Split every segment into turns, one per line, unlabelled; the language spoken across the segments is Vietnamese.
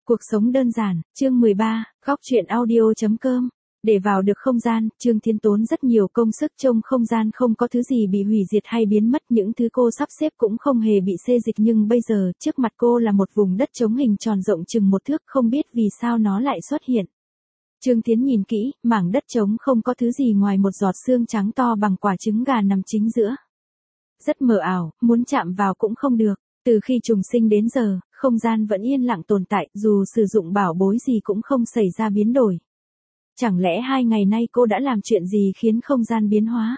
Cuộc sống đơn giản, chương 13, góc truyện audio.com. Để vào được không gian, Trương Thiến tốn rất nhiều công sức trông không gian không có thứ gì bị hủy diệt hay biến mất, những thứ cô sắp xếp cũng không hề bị xê dịch, nhưng bây giờ, trước mặt cô là một vùng đất trống hình tròn rộng chừng 1 thước, không biết vì sao nó lại xuất hiện. Trương Thiến nhìn kỹ, mảng đất trống không có thứ gì ngoài một giọt xương trắng to bằng quả trứng gà nằm chính giữa. Rất mờ ảo, muốn chạm vào cũng không được. Từ khi trùng sinh đến giờ, không gian vẫn yên lặng tồn tại, dù sử dụng bảo bối gì cũng không xảy ra biến đổi. Chẳng lẽ 2 ngày nay cô đã làm chuyện gì khiến không gian biến hóa?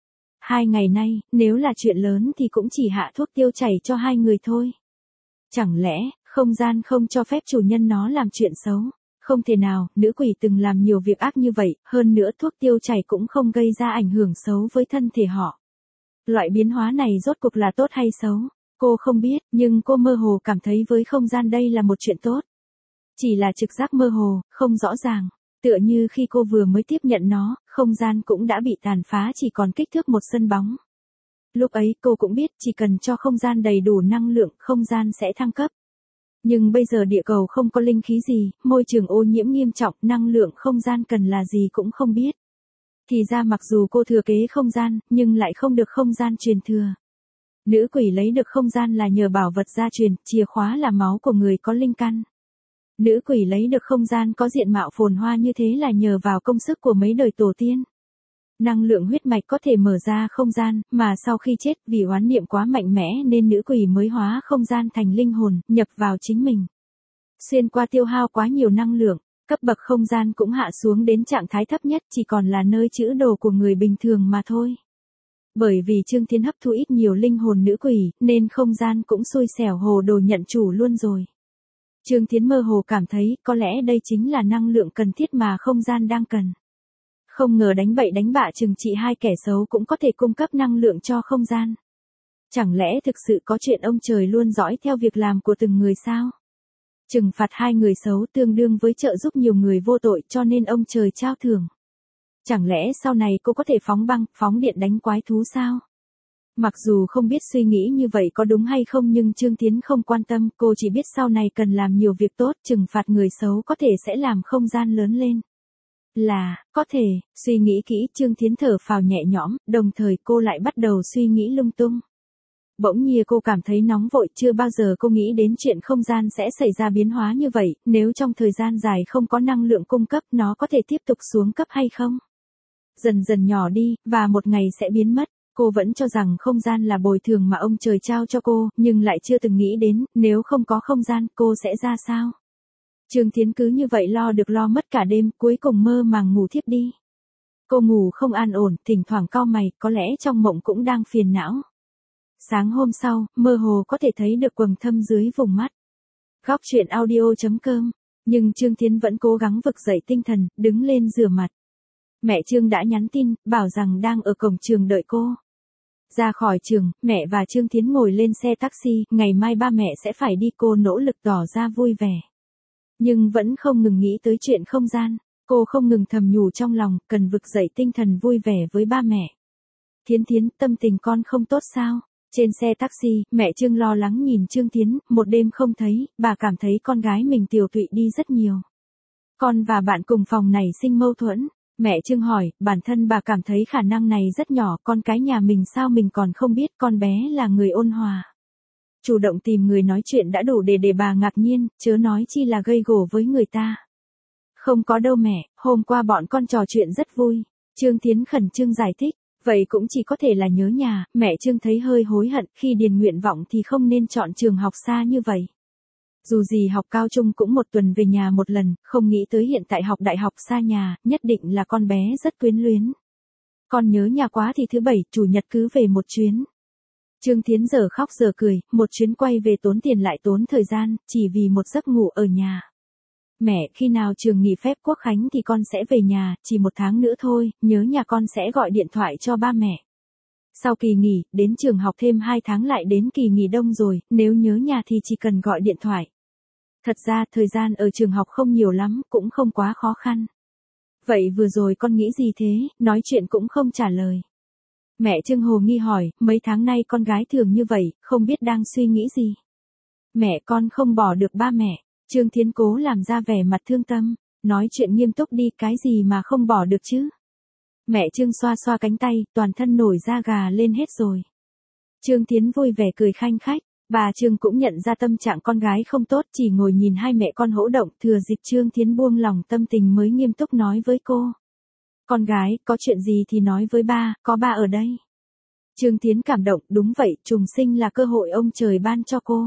2 ngày nay, nếu là chuyện lớn thì cũng chỉ hạ thuốc tiêu chảy cho 2 người thôi. Chẳng lẽ, không gian không cho phép chủ nhân nó làm chuyện xấu? Không thể nào, nữ quỷ từng làm nhiều việc ác như vậy, hơn nữa thuốc tiêu chảy cũng không gây ra ảnh hưởng xấu với thân thể họ. Loại biến hóa này rốt cuộc là tốt hay xấu? Cô không biết, nhưng cô mơ hồ cảm thấy với không gian đây là một chuyện tốt. Chỉ là trực giác mơ hồ, không rõ ràng. Tựa như khi cô vừa mới tiếp nhận nó, không gian cũng đã bị tàn phá chỉ còn kích thước một sân bóng. Lúc ấy cô cũng biết chỉ cần cho không gian đầy đủ năng lượng, không gian sẽ thăng cấp. Nhưng bây giờ địa cầu không có linh khí gì, môi trường ô nhiễm nghiêm trọng, năng lượng không gian cần là gì cũng không biết. Thì ra mặc dù cô thừa kế không gian, nhưng lại không được không gian truyền thừa. Nữ quỷ lấy được không gian là nhờ bảo vật gia truyền, chìa khóa là máu của người có linh căn. Nữ quỷ lấy được không gian có diện mạo phồn hoa như thế là nhờ vào công sức của mấy đời tổ tiên. Năng lượng huyết mạch có thể mở ra không gian, mà sau khi chết vì oán niệm quá mạnh mẽ nên nữ quỷ mới hóa không gian thành linh hồn, nhập vào chính mình. Xuyên qua tiêu hao quá nhiều năng lượng, cấp bậc không gian cũng hạ xuống đến trạng thái thấp nhất, chỉ còn là nơi trữ đồ của người bình thường mà thôi. Bởi vì Trương Thiến hấp thu ít nhiều linh hồn nữ quỷ, nên không gian cũng xui xẻo hồ đồ nhận chủ luôn rồi. Trương Thiến mơ hồ cảm thấy có lẽ đây chính là năng lượng cần thiết mà không gian đang cần. Không ngờ đánh bậy đánh bạ trừng trị 2 kẻ xấu cũng có thể cung cấp năng lượng cho không gian. Chẳng lẽ thực sự có chuyện ông trời luôn dõi theo việc làm của từng người sao? Trừng phạt 2 người xấu tương đương với trợ giúp nhiều người vô tội, cho nên ông trời trao thưởng. Chẳng lẽ sau này cô có thể phóng băng, phóng điện đánh quái thú sao? Mặc dù không biết suy nghĩ như vậy có đúng hay không, nhưng Trương Thiến không quan tâm, cô chỉ biết sau này cần làm nhiều việc tốt, trừng phạt người xấu có thể sẽ làm không gian lớn lên. Có thể, suy nghĩ kỹ, Trương Thiến thở phào nhẹ nhõm, đồng thời cô lại bắt đầu suy nghĩ lung tung. Bỗng nhiên cô cảm thấy nóng vội, chưa bao giờ cô nghĩ đến chuyện không gian sẽ xảy ra biến hóa như vậy, nếu trong thời gian dài không có năng lượng cung cấp nó có thể tiếp tục xuống cấp hay không? Dần dần nhỏ đi, và một ngày sẽ biến mất. Cô vẫn cho rằng không gian là bồi thường mà ông trời trao cho cô, nhưng lại chưa từng nghĩ đến, nếu không có không gian, cô sẽ ra sao? Trương Thiến cứ như vậy lo được lo mất cả đêm, cuối cùng mơ màng ngủ thiếp đi. Cô ngủ không an ổn, thỉnh thoảng cau mày, có lẽ trong mộng cũng đang phiền não. Sáng hôm sau, mơ hồ có thể thấy được quầng thâm dưới vùng mắt. Góc truyện audio.com. Nhưng Trương Thiến vẫn cố gắng vực dậy tinh thần, đứng lên rửa mặt. Mẹ Trương đã nhắn tin, bảo rằng đang ở cổng trường đợi cô. Ra khỏi trường, mẹ và Trương Thiến ngồi lên xe taxi, ngày mai ba mẹ sẽ phải đi, cô nỗ lực tỏ ra vui vẻ. Nhưng vẫn không ngừng nghĩ tới chuyện không gian, cô không ngừng thầm nhủ trong lòng, cần vực dậy tinh thần vui vẻ với ba mẹ. Thiến Thiến, tâm tình con không tốt sao? Trên xe taxi, mẹ Trương lo lắng nhìn Trương Thiến, một đêm không thấy, bà cảm thấy con gái mình tiều tụy đi rất nhiều. Con và bạn cùng phòng nảy sinh mâu thuẫn. Mẹ Trương hỏi, bản thân bà cảm thấy khả năng này rất nhỏ, con cái nhà mình sao mình còn không biết, con bé là người ôn hòa. Chủ động tìm người nói chuyện đã đủ để bà ngạc nhiên, chớ nói chi là gây gổ với người ta. Không có đâu mẹ, hôm qua bọn con trò chuyện rất vui. Trương Thiến khẩn trương giải thích, vậy cũng chỉ có thể là nhớ nhà, mẹ Trương thấy hơi hối hận, khi điền nguyện vọng thì không nên chọn trường học xa như vậy. Dù gì học cao trung cũng 1 tuần về nhà 1 lần, không nghĩ tới hiện tại học đại học xa nhà, nhất định là con bé rất quyến luyến. Con nhớ nhà quá thì thứ 7, chủ nhật cứ về 1 chuyến. Trương Thiến giờ khóc giờ cười, 1 chuyến quay về tốn tiền lại tốn thời gian, chỉ vì một giấc ngủ ở nhà. Mẹ, khi nào trường nghỉ phép Quốc khánh thì con sẽ về nhà, chỉ 1 tháng nữa thôi, nhớ nhà con sẽ gọi điện thoại cho ba mẹ. Sau kỳ nghỉ, đến trường học thêm 2 tháng lại đến kỳ nghỉ đông rồi, nếu nhớ nhà thì chỉ cần gọi điện thoại. Thật ra, thời gian ở trường học không nhiều lắm, cũng không quá khó khăn. Vậy vừa rồi con nghĩ gì thế, nói chuyện cũng không trả lời. Mẹ Trương hồ nghi hỏi, mấy tháng nay con gái thường như vậy, không biết đang suy nghĩ gì. Mẹ, con không bỏ được ba mẹ. Trương Thiến cố làm ra vẻ mặt thương tâm, nói chuyện nghiêm túc đi, cái gì mà không bỏ được chứ. Mẹ Trương xoa xoa cánh tay, toàn thân nổi da gà lên hết rồi. Trương Thiến vui vẻ cười khanh khách, bà Trương cũng nhận ra tâm trạng con gái không tốt, chỉ ngồi nhìn hai mẹ con hỗn động, thừa dịp Trương Thiến buông lòng tâm tình mới nghiêm túc nói với cô. Con gái, có chuyện gì thì nói với ba, có ba ở đây. Trương Thiến cảm động, đúng vậy, trùng sinh là cơ hội ông trời ban cho cô.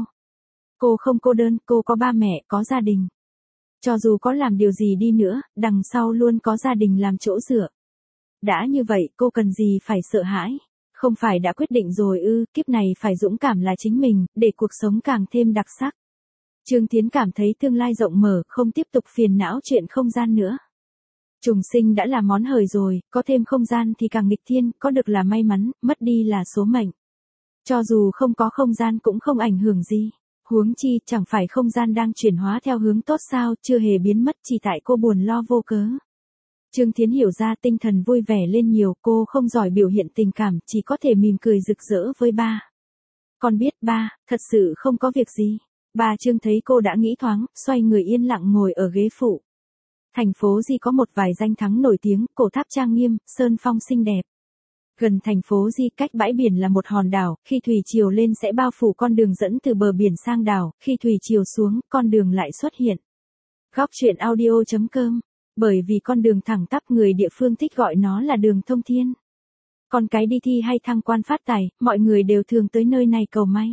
Cô không cô đơn, cô có ba mẹ, có gia đình. Cho dù có làm điều gì đi nữa, đằng sau luôn có gia đình làm chỗ dựa. Đã như vậy, cô cần gì phải sợ hãi? Không phải đã quyết định rồi ư, kiếp này phải dũng cảm là chính mình, để cuộc sống càng thêm đặc sắc. Trương Thiến cảm thấy tương lai rộng mở, không tiếp tục phiền não chuyện không gian nữa. Trùng sinh đã là món hời rồi, có thêm không gian thì càng nghịch thiên, có được là may mắn, mất đi là số mệnh. Cho dù không có không gian cũng không ảnh hưởng gì. Huống chi, chẳng phải không gian đang chuyển hóa theo hướng tốt sao, chưa hề biến mất chỉ tại cô buồn lo vô cớ. Trương Thiến hiểu ra, tinh thần vui vẻ lên nhiều, cô không giỏi biểu hiện tình cảm, chỉ có thể mỉm cười rực rỡ với ba. Con biết ba, thật sự không có việc gì. Bà Trương thấy cô đã nghĩ thoáng, xoay người yên lặng ngồi ở ghế phụ. Thành phố Di có một vài danh thắng nổi tiếng, cổ tháp trang nghiêm, sơn phong xinh đẹp. Gần thành phố Di, cách bãi biển là một hòn đảo, khi thủy triều lên sẽ bao phủ con đường dẫn từ bờ biển sang đảo, khi thủy triều xuống, con đường lại xuất hiện. Góc truyện audio.com. Bởi vì con đường thẳng tắp, người địa phương thích gọi nó là đường thông thiên. Còn cái đi thi hay thăng quan phát tài, mọi người đều thường tới nơi này cầu may.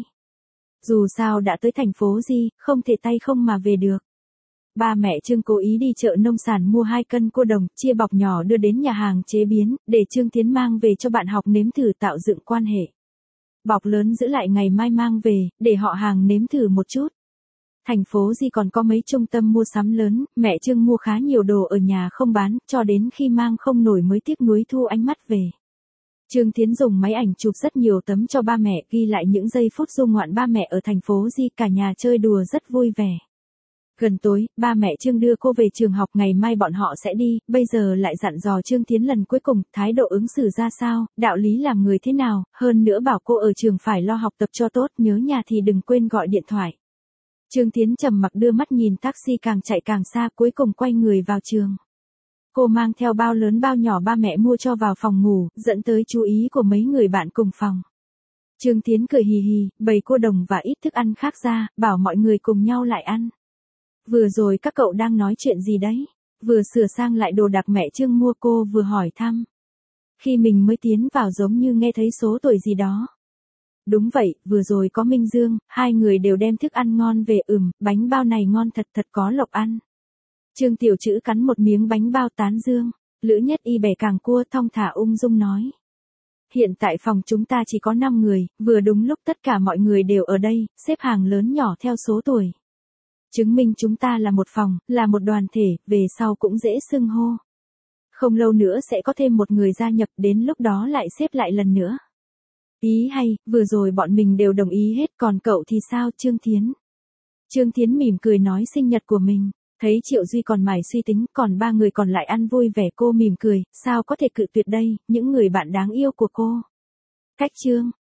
Dù sao đã tới thành phố Di, không thể tay không mà về được. Ba mẹ Trương cố ý đi chợ nông sản mua 2 cân cua đồng, chia bọc nhỏ đưa đến nhà hàng chế biến, để Trương Thiến mang về cho bạn học nếm thử tạo dựng quan hệ. Bọc lớn giữ lại ngày mai mang về, để họ hàng nếm thử một chút. Thành phố Di còn có mấy trung tâm mua sắm lớn, mẹ Trương mua khá nhiều đồ ở nhà không bán, cho đến khi mang không nổi mới tiếc nuối thu ánh mắt về. Trương Thiến dùng máy ảnh chụp rất nhiều tấm cho ba mẹ, ghi lại những giây phút du ngoạn ba mẹ ở thành phố Di, cả nhà chơi đùa rất vui vẻ. Gần tối, ba mẹ Trương đưa cô về trường học, ngày mai bọn họ sẽ đi, bây giờ lại dặn dò Trương Thiến lần cuối cùng, thái độ ứng xử ra sao, đạo lý làm người thế nào, hơn nữa bảo cô ở trường phải lo học tập cho tốt, nhớ nhà thì đừng quên gọi điện thoại. Trương Thiến trầm mặc đưa mắt nhìn taxi càng chạy càng xa, cuối cùng quay người vào trường. Cô mang theo bao lớn bao nhỏ ba mẹ mua cho vào phòng ngủ, dẫn tới chú ý của mấy người bạn cùng phòng. Trương Thiến cười hì hì, bày cua đồng và ít thức ăn khác ra, bảo mọi người cùng nhau lại ăn. Vừa rồi các cậu đang nói chuyện gì đấy? Vừa sửa sang lại đồ đạc mẹ Trương mua, cô vừa hỏi thăm. Khi mình mới tiến vào giống như nghe thấy số tuổi gì đó. Đúng vậy, vừa rồi có Minh Dương, hai người đều đem thức ăn ngon về. Bánh bao này ngon thật, thật có lộc ăn. Trương Tiểu Trữ cắn một miếng bánh bao tán dương. Lữ Nhất Y bẻ càng cua thong thả ung dung nói. Hiện tại phòng chúng ta chỉ có 5 người, vừa đúng lúc tất cả mọi người đều ở đây, xếp hàng lớn nhỏ theo số tuổi. Chứng minh chúng ta là một phòng, là một đoàn thể, về sau cũng dễ xưng hô. Không lâu nữa sẽ có thêm một người gia nhập, đến lúc đó lại xếp lại lần nữa. Ý hay, vừa rồi bọn mình đều đồng ý hết, còn cậu thì sao, Trương Thiến? Trương Thiến mỉm cười nói sinh nhật của mình, thấy Triệu Duy còn mải suy tính, còn 3 người còn lại ăn vui vẻ, cô mỉm cười, sao có thể cự tuyệt đây, những người bạn đáng yêu của cô. Cách Trương